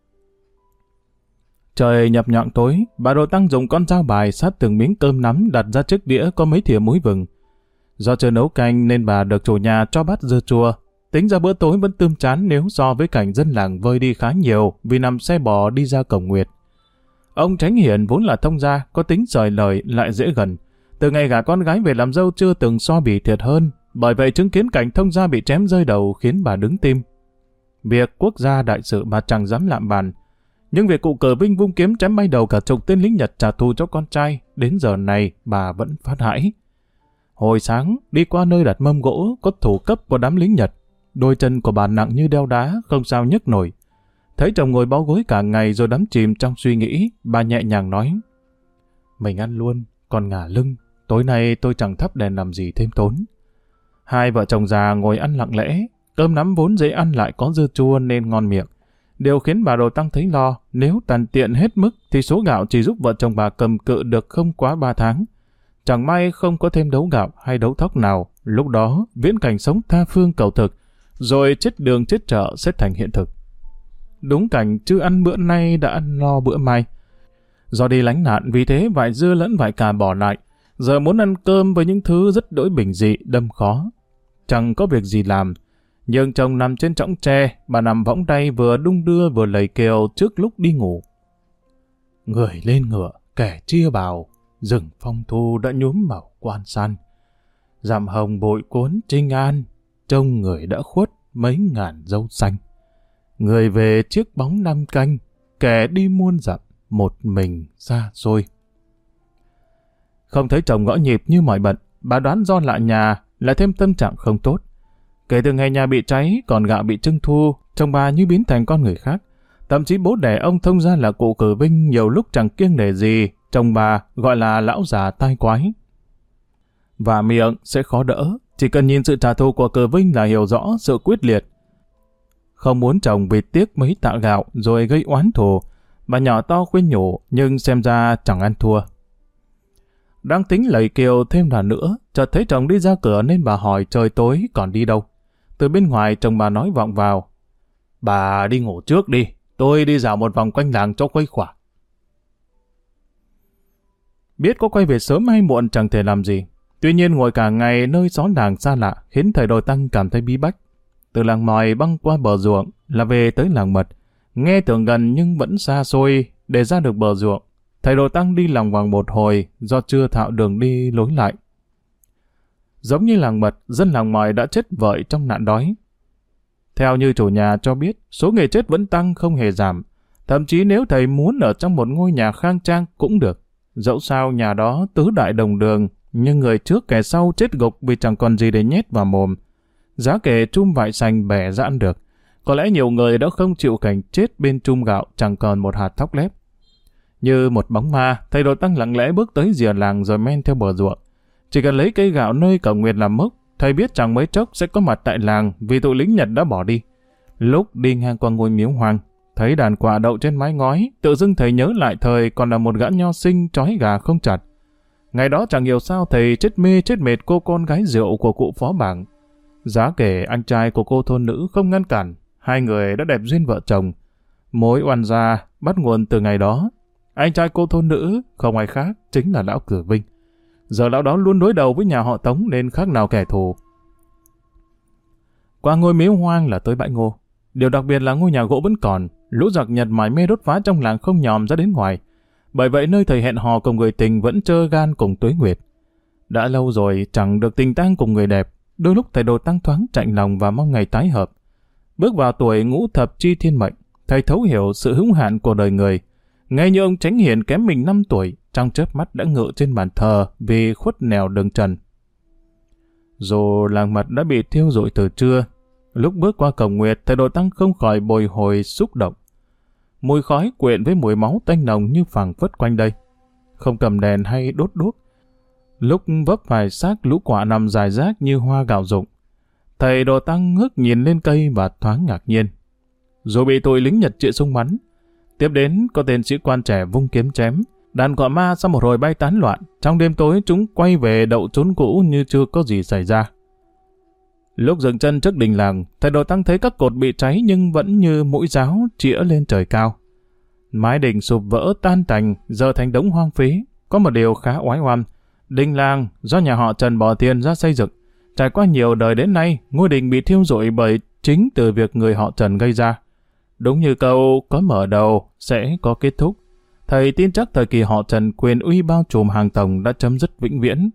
Trời nhập nhọn tối, bà Đồ Tăng dùng con dao bài sát từng miếng cơm nắm đặt ra chiếc đĩa có mấy thìa muối vừng. Do chưa nấu canh nên bà được chủ nhà cho bát dưa chua. Tính ra bữa tối vẫn tươm chán nếu so với cảnh dân làng vơi đi khá nhiều vì nằm xe bò đi ra cổng nguyệt. Ông Tránh Hiển vốn là thông gia, có tính sời lời lại dễ gần. Từ ngày gả con gái về làm dâu chưa từng so bì thiệt hơn, bởi vậy chứng kiến cảnh thông gia bị chém rơi đầu khiến bà đứng tim. Việc quốc gia đại sự bà chẳng dám lạm bàn. Nhưng việc cụ Cờ Vinh vung kiếm chém bay đầu cả chục tên lính Nhật trả thù cho con trai, đến giờ này bà vẫn phát hãi. Hồi sáng, đi qua nơi đặt mâm gỗ có thủ cấp của đám lính Nhật. Đôi chân của bà nặng như đeo đá, không sao nhấc nổi. Thấy chồng ngồi bó gối cả ngày rồi đắm chìm trong suy nghĩ, bà nhẹ nhàng nói: mình ăn luôn, còn ngả lưng, tối nay tôi chẳng thắp đèn làm gì thêm tốn. Hai vợ chồng già ngồi ăn lặng lẽ, cơm nắm vốn dễ ăn lại có dưa chua nên ngon miệng. Điều khiến bà Đồ Tăng thấy lo, nếu tàn tiện hết mức thì số gạo chỉ giúp vợ chồng bà cầm cự được không quá 3 tháng. Chẳng may không có thêm đấu gạo hay đấu thóc nào, lúc đó viễn cảnh sống tha phương cầu thực, rồi chết đường chết chợ sẽ thành hiện thực. Đúng cảnh chưa ăn bữa nay đã ăn lo bữa mai. Do đi lánh nạn vì thế vải dưa lẫn vải cà bỏ lại, giờ muốn ăn cơm với những thứ rất đỗi bình dị đâm khó. Chẳng có việc gì làm, nhưng chồng nằm trên chõng tre, bà nằm võng tay vừa đung đưa vừa lầy kèo trước lúc đi ngủ. Người lên ngựa, kẻ chia bào, rừng phong thu đã nhuốm màu quan san. Dặm hồng bội cuốn trinh an, trông người đã khuất mấy ngàn dâu xanh. Người về chiếc bóng năm canh, kẻ đi muôn dặm, một mình xa xôi. Không thấy chồng gõ nhịp như mọi bận, bà đoán do lại nhà, lại thêm tâm trạng không tốt. Kể từ ngày nhà bị cháy, còn gạo bị trưng thu, chồng bà như biến thành con người khác. Thậm chí bố đẻ ông thông ra là cụ Cử Vinh nhiều lúc chẳng kiêng nể gì, chồng bà gọi là lão già tai quái. Và miệng sẽ khó đỡ, chỉ cần nhìn sự trả thù của Cử Vinh là hiểu rõ sự quyết liệt. Không muốn chồng vì tiếc mấy tạ gạo rồi gây oán thù, bà nhỏ to khuyên nhủ nhưng xem ra chẳng ăn thua. Đang tính lầy kiều thêm lần nữa, chợt thấy chồng đi ra cửa nên bà hỏi trời tối còn đi đâu. từ bên ngoài chồng bà nói vọng vào. Bà đi ngủ trước đi, tôi đi dạo một vòng quanh làng cho khuây khỏa. Biết có quay về sớm hay muộn chẳng thể làm gì. Tuy nhiên ngồi cả ngày nơi xó làng xa lạ khiến thầy Đồ Tăng cảm thấy bí bách. Từ làng mòi băng qua bờ ruộng là về tới làng mật. Nghe tưởng gần nhưng vẫn xa xôi để ra được bờ ruộng. Thầy Đồ Tăng đi lòng vòng một hồi do chưa thạo đường đi lối lại. Giống như làng mật, dân làng mòi đã chết vợi trong nạn đói. Theo như chủ nhà cho biết, số người chết vẫn tăng không hề giảm. Thậm chí nếu thầy muốn ở trong một ngôi nhà khang trang cũng được. Dẫu sao nhà đó tứ đại đồng đường, nhưng người trước kẻ sau chết gục vì chẳng còn gì để nhét vào mồm. Giá kể chum vải xanh bẻ ra ăn được. Có lẽ nhiều người đã không chịu cảnh chết bên chum gạo chẳng còn một hạt thóc lép. Như một bóng ma, thầy Đồ Tăng lặng lẽ bước tới rìa làng rồi men theo bờ ruộng. Chỉ cần lấy cây gạo nơi cổng nguyệt làm mốc, thầy biết chẳng mấy chốc sẽ có mặt tại làng vì tụi lính Nhật đã bỏ đi. Lúc đi ngang qua ngôi miếu hoang, thấy đàn quạ đậu trên mái ngói, tự dưng thầy nhớ lại thời còn là một gã nho sinh trói gà không chặt. Ngày đó chẳng hiểu sao thầy chết mê chết mệt cô con gái rượu của cụ phó bảng. Giá kể anh trai của cô thôn nữ không ngăn cản, hai người đã đẹp duyên vợ chồng. Mối oan gia bắt nguồn từ ngày đó. Anh trai cô thôn nữ không ai khác chính là lão Cử Vinh. Giờ lão đó luôn đối đầu với nhà họ Tống nên khác nào kẻ thù. Qua ngôi miếu hoang là tới bãi ngô. Điều đặc biệt là ngôi nhà gỗ vẫn còn, lũ giặc Nhật mải mê đốt phá trong làng không nhòm ra đến ngoài. Bởi vậy nơi thầy hẹn hò cùng người tình vẫn trơ gan cùng Tuế Nguyệt. Đã lâu rồi chẳng được tình tang cùng người đẹp, đôi lúc thầy Đồ Tăng thoáng chạnh lòng và mong ngày tái hợp. Bước vào tuổi ngũ thập chi thiên mệnh, thầy thấu hiểu sự hữu hạn của đời người. Ngay như ông Chánh Hiền kém mình 5 tuổi, trong chớp mắt đã ngự trên bàn thờ vì khuất nẻo đường trần. Dù làng mật đã bị thiêu rụi từ trưa, lúc bước qua cổng nguyệt, thầy Đồ Tăng không khỏi bồi hồi xúc động. Mùi khói quyện với mùi máu tanh nồng như phảng phất quanh đây. Không cầm đèn hay đốt đuốc. Lúc vấp phải xác lũ quạ nằm rải rác như hoa gạo rụng, thầy Đồ Tăng ngước nhìn lên cây và thoáng ngạc nhiên. Dù bị tụi lính Nhật chĩa súng bắn, tiếp đến có tên sĩ quan trẻ vung kiếm chém, đàn quạ ma sau một hồi bay tán loạn. Trong đêm tối chúng quay về đậu trốn cũ như chưa có gì xảy ra. Lúc dừng chân trước đình làng, thầy Đồ Tăng thấy các cột bị cháy nhưng vẫn như mũi giáo chĩa lên trời cao. Mái đình sụp vỡ tan tành, giờ thành đống hoang phí. Có một điều khá oái oăm, đình làng do nhà họ Trần bỏ tiền ra xây dựng. Trải qua nhiều đời đến nay, ngôi đình bị thiêu rụi bởi chính từ việc người họ Trần gây ra. Đúng như câu có mở đầu sẽ có kết thúc. Thầy tin chắc thời kỳ họ Trần quyền uy bao trùm hàng Tòng đã chấm dứt vĩnh viễn.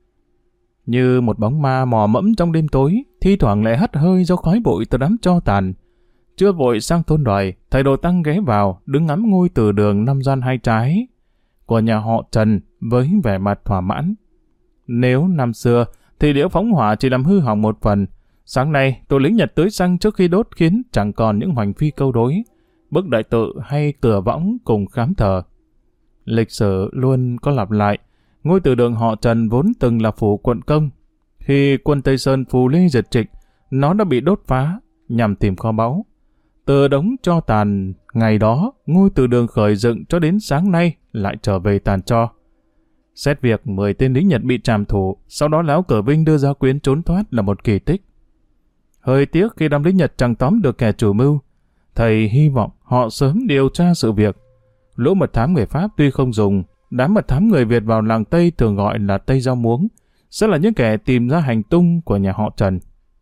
Như một bóng ma mò mẫm trong đêm tối, thi thoảng lại hắt hơi do khói bụi từ đám tro tàn. Chưa vội sang thôn Đoài, thầy Đồ Tăng ghé vào, đứng ngắm ngôi từ đường 5 gian 2 trái của nhà họ Trần với vẻ mặt thỏa mãn. Nếu năm xưa thì liễu phóng hỏa chỉ làm hư hỏng một phần, sáng nay tụi lính Nhật tưới xăng trước khi đốt khiến chẳng còn những hoành phi câu đối, bức đại tự hay cửa võng cùng khám thờ. Lịch sử luôn có lặp lại. Ngôi từ đường họ Trần vốn từng là phủ quận công. Khi quân Tây Sơn phù Lê diệt Trịnh, nó đã bị đốt phá nhằm tìm kho báu. Từ đống tro tàn ngày đó, ngôi từ đường khởi dựng cho đến sáng nay lại trở về tàn tro. Xét việc 10 tên lính Nhật bị trảm thủ, sau đó lão Cử Vinh đưa ra quyến trốn thoát là một kỳ tích. Hơi tiếc khi đám lính Nhật chẳng tóm được kẻ chủ mưu. Thầy hy vọng họ sớm điều tra sự việc. Lũ mật thám người Pháp tuy không dùng, đám mật thám người Việt vào làng Tây thường gọi là Tây Rau Muống, sẽ là những kẻ tìm ra hành tung của nhà họ Trần.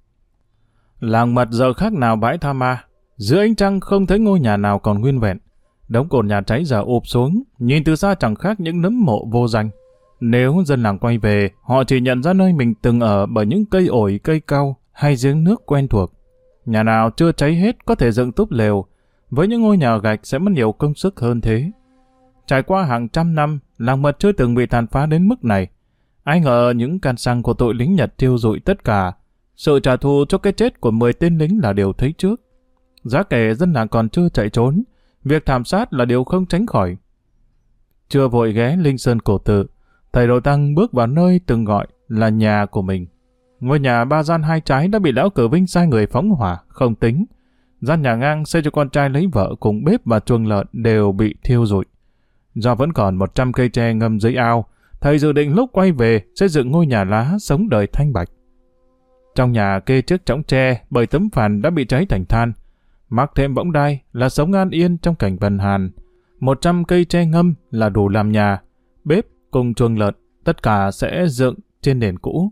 Làng mật giờ khác nào bãi tha ma, giữa ánh trăng không thấy ngôi nhà nào còn nguyên vẹn. Đống cột nhà cháy giờ ụp xuống, nhìn từ xa chẳng khác những nấm mộ vô danh. Nếu dân làng quay về, họ chỉ nhận ra nơi mình từng ở bởi những cây ổi, cây cau hay giếng nước quen thuộc. Nhà nào chưa cháy hết có thể dựng túp lều, với những ngôi nhà gạch sẽ mất nhiều công sức hơn thế. Trải qua hàng trăm năm, làng mật chưa từng bị tàn phá đến mức này. Ai ngờ những can xăng của tụi lính Nhật thiêu rụi tất cả. Sự trả thù cho cái chết của 10 tên lính là điều thấy trước. Giá kể dân làng còn chưa chạy trốn, việc thảm sát là điều không tránh khỏi. Chưa vội ghé Linh Sơn cổ tự, thầy Đồ Tăng bước vào nơi từng gọi là nhà của mình. Ngôi nhà 3 gian 2 trái đã bị lão Cử Vinh sai người phóng hỏa, không tính. Gian nhà ngang xây cho con trai lấy vợ cùng bếp và chuồng lợn đều bị thiêu rụi. Do vẫn còn 100 cây tre ngâm dưới ao, thầy dự định lúc quay về xây dựng ngôi nhà lá sống đời thanh bạch. Trong nhà kê chiếc chõng tre bởi tấm phản đã bị cháy thành than. Mắc thêm võng đai là sống an yên trong cảnh bần hàn. 100 cây tre ngâm là đủ làm nhà. Bếp cùng chuồng lợn, tất cả sẽ dựng trên nền cũ.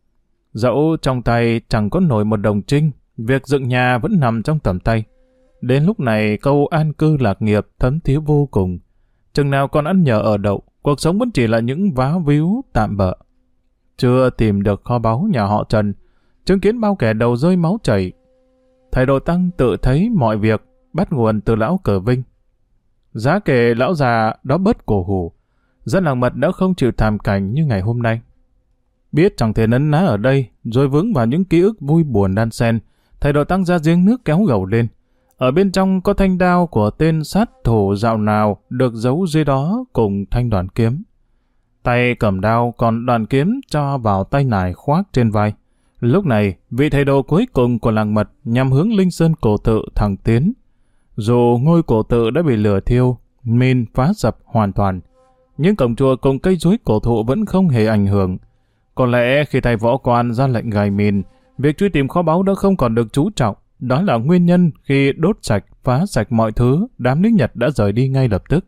Dẫu trong tay chẳng có nổi một đồng trinh, việc dựng nhà vẫn nằm trong tầm tay. Đến lúc này câu an cư lạc nghiệp thấm thía vô cùng. Chừng nào còn ăn nhờ ở đậu, cuộc sống vẫn chỉ là những vá víu tạm bợ. Chưa tìm được kho báu nhà họ Trần, chứng kiến bao kẻ đầu rơi máu chảy. Thầy Đồ Tăng tự thấy mọi việc bắt nguồn từ lão Cờ Vinh. Giá kể lão già đó bớt cổ hủ, dân làng Mật đã không chịu thảm cảnh như ngày hôm nay. Biết chẳng thể nấn ná ở đây, rồi vướng vào những ký ức vui buồn đan xen, thầy Đồ Tăng ra giếng nước kéo gầu lên. Ở bên trong có thanh đao của tên sát thủ dạo nào được giấu dưới đó cùng thanh đoàn kiếm. Tay cầm đao còn đoàn kiếm cho vào tay nải khoác trên vai. Lúc này, vị thầy đồ cuối cùng của làng Mật nhằm hướng Linh Sơn cổ tự thẳng tiến. Dù ngôi cổ tự đã bị lửa thiêu, min phá sập hoàn toàn, nhưng cổng chùa cùng cây chuối cổ thụ vẫn không hề ảnh hưởng. Có lẽ khi thầy võ quan ra lệnh gài mìn, việc truy tìm kho báu đã không còn được chú trọng. Đó là nguyên nhân khi đốt sạch, phá sạch mọi thứ, đám lính Nhật đã rời đi ngay lập tức.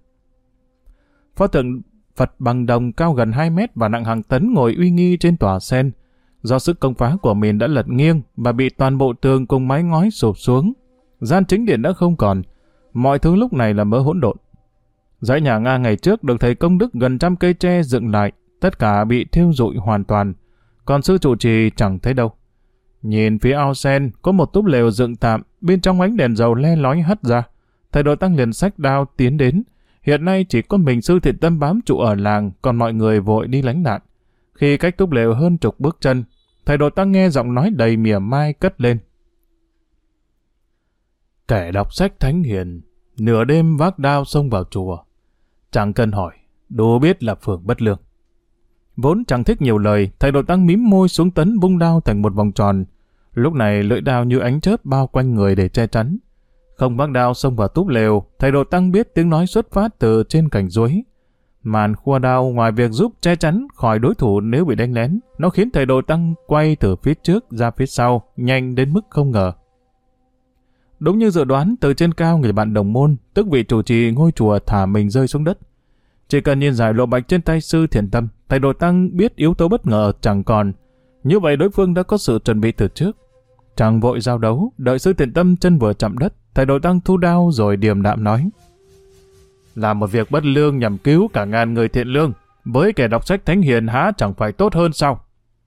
Pho tượng Phật bằng đồng cao gần 2 mét và nặng hàng tấn ngồi uy nghi trên tòa sen. Do sức công phá của mình đã lật nghiêng và bị toàn bộ tường cùng mái ngói sụp xuống. Gian chính điện đã không còn. Mọi thứ lúc này là mớ hỗn độn. Dãy nhà Nga ngày trước được thầy công đức gần 100 cây tre dựng lại, tất cả bị thiêu rụi hoàn toàn. Còn sư trụ trì chẳng thấy đâu. Nhìn phía ao sen có một túp lều dựng tạm, bên trong ánh đèn dầu le lói hắt ra. Thầy Đồ Tăng liền xách đao tiến đến. Hiện nay chỉ có mình sư Thiện Tâm bám trụ ở làng, còn mọi người vội đi lánh nạn. Khi cách túp lều hơn chục bước chân, thầy Đồ Tăng nghe giọng nói đầy mỉa mai cất lên. Kẻ đọc sách thánh hiền, nửa đêm vác đao xông vào chùa. Chẳng cần hỏi, đủ biết là phường bất lương. Vốn chẳng thích nhiều lời, thầy Đồ Tăng mím môi xuống tấn vung đao thành một vòng tròn. Lúc này lưỡi đao như ánh chớp bao quanh người để che chắn. Không vác đao xông vào túp lều, thầy Đồ Tăng biết tiếng nói xuất phát từ trên cành duối. Màn khua đao ngoài việc giúp che chắn khỏi đối thủ nếu bị đánh lén, nó khiến thầy Đồ Tăng quay từ phía trước ra phía sau, nhanh đến mức không ngờ. Đúng như dự đoán, từ trên cao người bạn đồng môn, tức vị chủ trì ngôi chùa thả mình rơi xuống đất. Chỉ cần nhìn giải lộ bạch trên tay sư Thiện Tâm, thầy Đồ Tăng biết yếu tố bất ngờ chẳng còn. Như vậy đối phương đã có sự chuẩn bị từ trước. Chẳng vội giao đấu, đợi sư Thiện Tâm chân vừa chạm đất, thầy Đồ Tăng thu đao rồi điềm đạm nói: làm một việc bất lương nhằm cứu cả ngàn người thiện lương, với kẻ đọc sách thánh hiền há chẳng phải tốt hơn sao?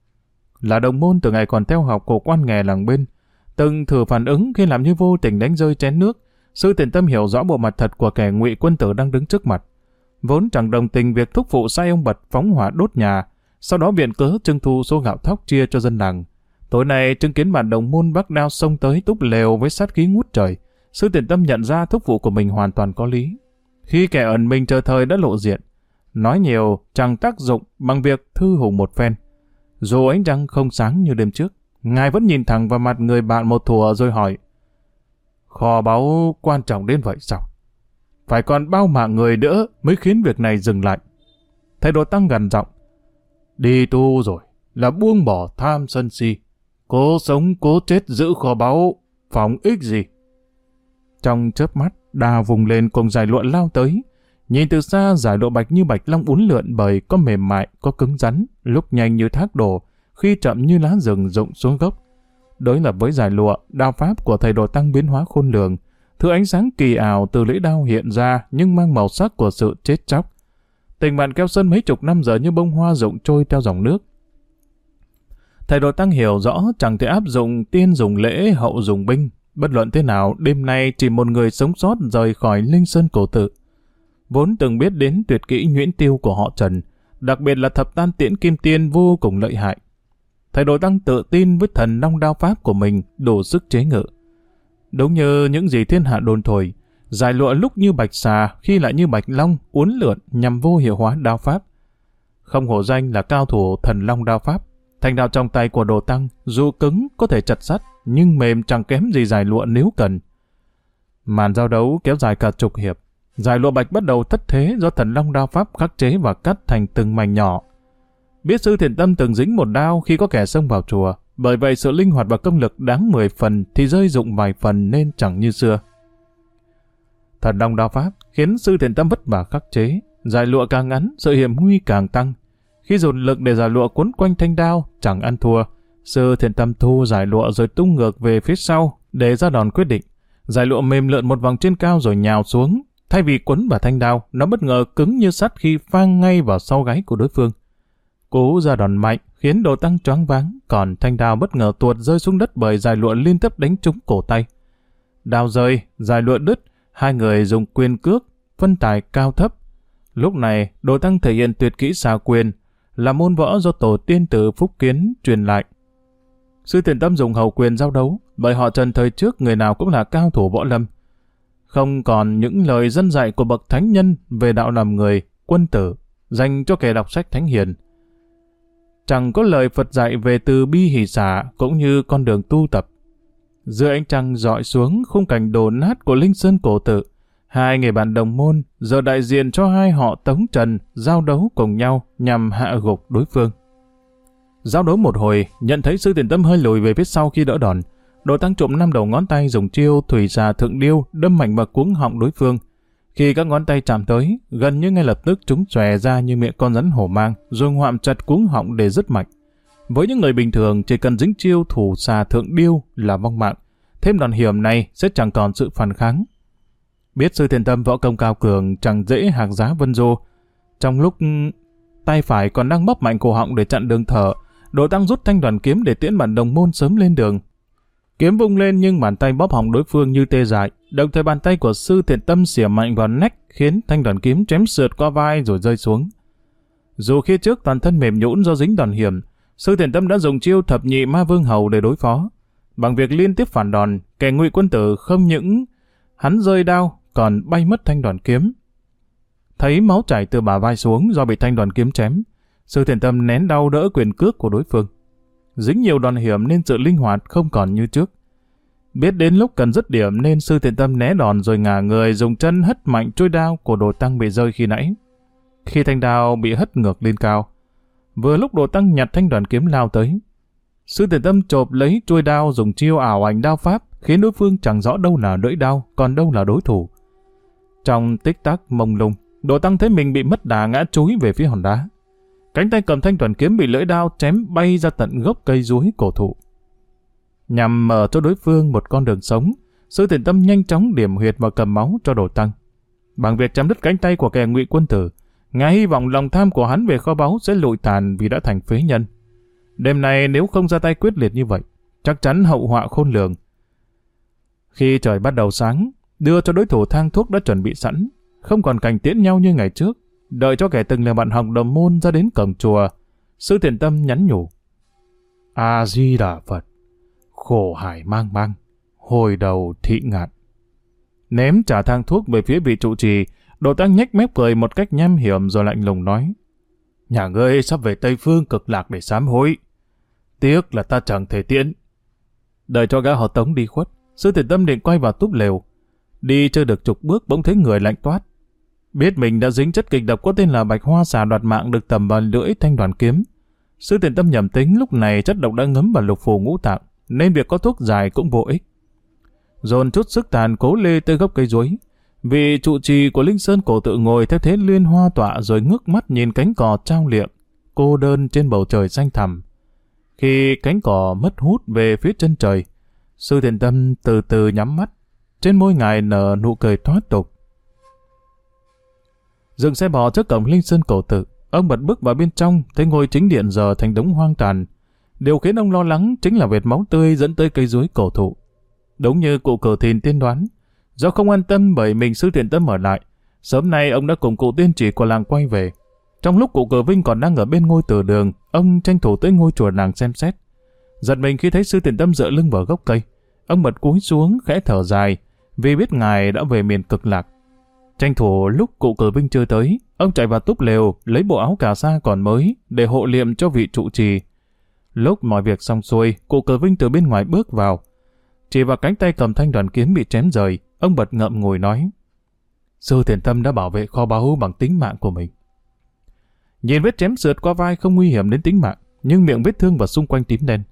Là đồng môn từ ngày còn theo học của quan nghè làng bên, từng thử phản ứng khi làm như vô tình đánh rơi chén nước, sư Thiện Tâm hiểu rõ bộ mặt thật của kẻ ngụy quân tử đang đứng trước mặt. Vốn chẳng đồng tình việc thúc phụ sai ông Bật phóng hỏa đốt nhà, sau đó viện cớ trưng thu số gạo thóc chia cho dân làng. Tối nay chứng kiến bạn đồng môn vác đao xông tới túp lều với sát khí ngút trời, sư Thiện Tâm nhận ra thúc phụ của mình hoàn toàn có lý. Khi kẻ ẩn mình chờ thời đã lộ diện, nói nhiều chẳng tác dụng bằng việc thư hùng một phen. Dù ánh trăng không sáng như đêm trước, ngài vẫn nhìn thẳng vào mặt người bạn một thùa rồi hỏi: kho báu quan trọng đến vậy sao? Phải còn bao mạng người nữa mới khiến việc này dừng lại. Thầy Đồ Tăng gằn giọng: đi tu rồi là buông bỏ tham sân si, cố sống cố chết giữ kho báu, phóng ích gì? Trong chớp mắt, đao vùng lên cùng giải lụa lao tới. Nhìn từ xa, giải lụa bạch như bạch long uốn lượn bời, có mềm mại, có cứng rắn, lúc nhanh như thác đổ, khi chậm như lá rừng rụng xuống gốc. Đối lập với giải lụa, đao pháp của thầy Đồ Tăng biến hóa khôn lường. Thứ ánh sáng kỳ ảo từ lưỡi đao hiện ra nhưng mang màu sắc của sự chết chóc. Tình bạn keo sơn mấy chục năm giờ như bông hoa rụng trôi theo dòng nước. Thầy Đồ Tăng hiểu rõ chẳng thể áp dụng tiên dùng lễ hậu dùng binh. Bất luận thế nào, đêm nay chỉ một người sống sót rời khỏi Linh Sơn cổ tự. Vốn từng biết đến tuyệt kỹ nhuyễn tiêu của họ Trần, đặc biệt là thập tam tiễn kim tiên vô cùng lợi hại. Thầy Đồ Tăng tự tin với thần long đao pháp của mình đủ sức chế ngự. Đúng như những gì thiên hạ đồn thổi, giải lụa lúc như bạch xà, khi lại như bạch long, uốn lượn nhằm vô hiệu hóa đao pháp. Không hổ danh là cao thủ thần long đao pháp, thanh đao trong tay của Đồ Tăng dù cứng có thể chặt sắt, nhưng mềm chẳng kém gì giải lụa nếu cần. Màn giao đấu kéo dài cả chục hiệp. Giải lụa bạch bắt đầu thất thế do thần long đao pháp khắc chế và cắt thành từng mảnh nhỏ. Biết sư Thiện Tâm từng dính một đao khi có kẻ xông vào chùa, bởi vậy sự linh hoạt và công lực đáng 10 phần thì rơi dụng vài phần nên chẳng như xưa. Thần long đao pháp khiến Sư Thiện Tâm vất vả khắc chế, giải lụa càng ngắn, sự hiểm nguy càng tăng. Khi dồn lực để giải lụa quấn quanh thanh đao, chẳng ăn thua. Sư Thiện Tâm thu giải lụa rồi tung ngược về phía sau để ra đòn quyết định. Giải lụa mềm lượn một vòng trên cao rồi nhào xuống. Thay vì quấn vào thanh đao, nó bất ngờ cứng như sắt khi phang ngay vào sau gáy của đối phương. Cú ra đòn mạnh khiến Đồ Tăng choáng váng, còn thanh đao bất ngờ tuột rơi xuống đất bởi giải lụa liên tiếp đánh trúng cổ tay. Đao rơi, giải lụa đứt, hai người dùng quyền cước, phân tài cao thấp. Lúc này, Đồ Tăng thể hiện tuyệt kỹ xà quyền, là môn võ do tổ tiên từ Phúc Kiến truyền lại. Sư Thiện Tâm dùng hầu quyền giao đấu, bởi họ Trần thời trước người nào cũng là cao thủ võ lâm. Không còn những lời dân dạy của bậc thánh nhân về đạo làm người, quân tử, dành cho kẻ đọc sách thánh hiền. Chẳng có lời Phật dạy về từ bi hỷ xả cũng như con đường tu tập. Dưới ánh trăng rọi xuống khung cảnh đổ nát của Linh Sơn cổ tự, hai người bạn đồng môn giờ đại diện cho hai họ Tống Trần giao đấu cùng nhau nhằm hạ gục đối phương. Giao đấu một hồi, nhận thấy Sư Thiện Tâm hơi lùi về phía sau khi đỡ đòn, Đồ Tăng trộm 5 đầu ngón tay dùng chiêu thủy xà thượng điêu đâm mạnh vào cuống họng đối phương. Khi các ngón tay chạm tới, gần như ngay lập tức chúng xòe ra như miệng con rắn hổ mang, rồi ngoạm chặt cuống họng để dứt mạnh. Với những người bình thường, chỉ cần dính chiêu thủ xà thượng điêu là vong mạng, thêm đòn hiểm này sẽ chẳng còn sự phản kháng. Biết Sư Thiện Tâm võ công cao cường chẳng dễ hạc giá vân du. Trong lúc tay phải còn đang bóp mạnh cổ họng để chặn đường thở, Đồ Tăng rút thanh đoàn kiếm để tiễn bạn đồng môn sớm lên đường. Kiếm vung lên nhưng bàn tay bóp họng đối phương như tê dại, đồng thời bàn tay của Sư Thiện Tâm xỉa mạnh vào nách khiến thanh đoàn kiếm chém sượt qua vai rồi rơi xuống. Dù khi trước toàn thân mềm nhũn do dính đòn hiểm, Sư Thiện Tâm đã dùng chiêu thập nhị ma vương hầu để đối phó. Bằng việc liên tiếp phản đòn, kẻ Ngụy Quân Tử không những hắn rơi đao còn bay mất thanh đoàn kiếm. Thấy máu chảy từ bả vai xuống do bị thanh đoàn kiếm chém, Sư Thiện Tâm nén đau đỡ quyền cước của đối phương. Dính nhiều đòn hiểm nên sự linh hoạt không còn như trước. Biết đến lúc cần dứt điểm nên Sư Thiện Tâm né đòn rồi ngả người dùng chân hất mạnh chuôi đao của Đồ Tăng bị rơi khi nãy. Khi thanh đao bị hất ngược lên cao, vừa lúc Đồ Tăng nhặt thanh đoàn kiếm lao tới, Sư Thiện Tâm chộp lấy chuôi đao dùng chiêu ảo ảnh đao pháp khiến đối phương chẳng rõ đâu là lưỡi đao còn đâu là đối thủ. Trong tích tắc mông lung, Đồ Tăng thấy mình bị mất đà ngã chúi về phía hòn đá. Cánh tay cầm thanh đoàn kiếm bị lưỡi đao chém bay ra tận gốc cây ruối cổ thụ. Nhằm mở cho đối phương một con đường sống, Sư Thiện Tâm nhanh chóng điểm huyệt và cầm máu cho Đồ Tăng. Bằng việc chém đứt cánh tay của kẻ Ngụy Quân Tử, ngài hy vọng lòng tham của hắn về kho báu sẽ lụi tàn vì đã thành phế nhân. Đêm nay nếu không ra tay quyết liệt như vậy, chắc chắn hậu họa khôn lường. Khi trời bắt đầu sáng, đưa cho đối thủ thang thuốc đã chuẩn bị sẵn, không còn cảnh tiễn nhau như ngày trước. Đợi cho kẻ từng là bạn học đồng môn ra đến cổng chùa, Sư Thiện Tâm nhắn nhủ: A Di Đà Phật, khổ hải mang mang, hồi đầu thị ngạn. Ném trả thang thuốc về phía vị trụ trì, Đồ Tăng nhếch mép cười một cách nham hiểm rồi lạnh lùng nói: Nhà ngươi sắp về Tây Phương Cực Lạc để sám hối, tiếc là ta chẳng thể tiễn. Đợi cho gã họ Tống đi khuất, Sư Thiện Tâm định quay vào túp lều. Đi chưa được chục bước bỗng thấy người lạnh toát. Biết mình đã dính chất kịch độc có tên là bạch hoa xà đoạt mạng được tầm vào lưỡi thanh đoàn kiếm. Sư Thiện Tâm nhầm tính lúc này chất độc đã ngấm vào lục phủ ngũ tạng, nên việc có thuốc giải cũng vô ích. Dồn chút sức tàn cố lê tới gốc cây ruối. Vị trụ trì của Linh Sơn cổ tự ngồi theo thế liên hoa tọa rồi ngước mắt nhìn cánh cỏ trao liệng, cô đơn trên bầu trời xanh thẳm. Khi cánh cỏ mất hút về phía chân trời, Sư Thiện Tâm từ từ nhắm mắt, trên môi ngài nở nụ cười thoát tục. Dừng xe bò trước cổng Linh Sơn cổ tự, ông bật bước vào bên trong, thấy ngôi chính điện giờ thành đống hoang tàn. Điều khiến ông lo lắng chính là vệt máu tươi dẫn tới cây ruối cổ thụ. Đúng như cụ Cử Thìn tiên đoán, do không an tâm bởi mình Sư Thiện Tâm ở lại, sớm nay ông đã cùng cụ tiên chỉ của làng quay về. Trong lúc cụ Cử Vinh còn đang ở bên ngôi từ đường, ông tranh thủ tới ngôi chùa làng xem xét. Giật mình khi thấy Sư Thiện Tâm dựa lưng vào gốc cây, ông bật cúi xuống khẽ thở dài, vì biết ngài đã về miền Cực Lạc. Tranh thủ lúc cụ Cử Vinh chưa tới, ông chạy vào túp lều lấy bộ áo cà sa còn mới để hộ liệm cho vị trụ trì. Lúc mọi việc xong xuôi, cụ Cử Vinh từ bên ngoài bước vào, chỉ vào cánh tay cầm thanh đoàn kiếm bị chém rời, ông bật ngậm ngùi nói: Sư Thiện Tâm đã bảo vệ kho báu bằng tính mạng của mình. Nhìn vết chém sượt qua vai không nguy hiểm đến tính mạng, nhưng miệng vết thương và xung quanh tím đen.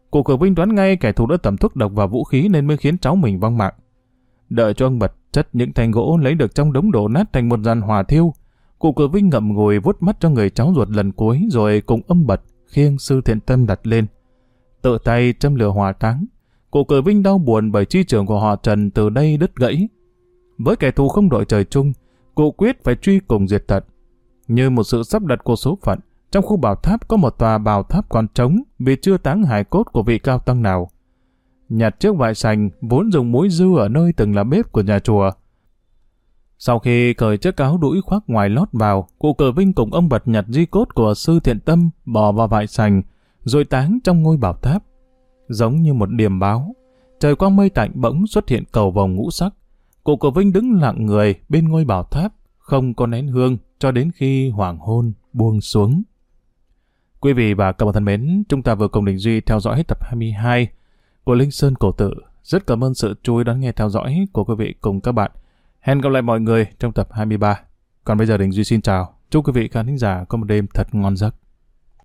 Cụ Cử Vinh đoán ngay kẻ thù đã tẩm thuốc độc vào vũ khí nên mới khiến cháu mình vong mạng. Đợi cho ông Bật chất những thanh gỗ lấy được trong đống đổ nát thành một dàn hỏa thiêu, cụ Cử Vinh ngậm ngùi vuốt mắt cho người cháu ruột lần cuối rồi cùng ông Bật khiêng Sư Thiện Tâm đặt lên. Tự tay châm lửa hỏa táng. Cụ Cử Vinh đau buồn bởi chi trưởng của họ Trần từ đây đứt gãy. Với kẻ thù không đội trời chung, cụ quyết phải truy cùng diệt tận. Như một sự sắp đặt của số phận, trong khu bảo tháp có một tòa bảo tháp còn trống vì chưa táng hài cốt của vị cao tăng nào. Nhặt chiếc vải sành vốn dùng muối dư ở nơi từng là bếp của nhà chùa. Sau khi cởi chiếc áo đũi khoác ngoài lót vào, cụ Cử Vinh cùng ông Bật nhặt di cốt của Sư Thiện Tâm bỏ vào vải sành, rồi táng trong ngôi bảo tháp. Giống như một điềm báo, trời quang mây tạnh bỗng xuất hiện cầu vồng ngũ sắc. Cụ Cử Vinh đứng lặng người bên ngôi bảo tháp, không có nén hương cho đến khi hoàng hôn buông xuống. Quý vị và các bạn thân mến, chúng ta vừa cùng Đình Duy theo dõi tập 22 của Linh Sơn Cổ Tự. Rất cảm ơn sự chú ý đón nghe theo dõi của quý vị cùng các bạn. Hẹn gặp lại mọi người trong tập 23. Còn bây giờ Đình Duy xin chào. Chúc quý vị khán thính giả có một đêm thật ngon giấc.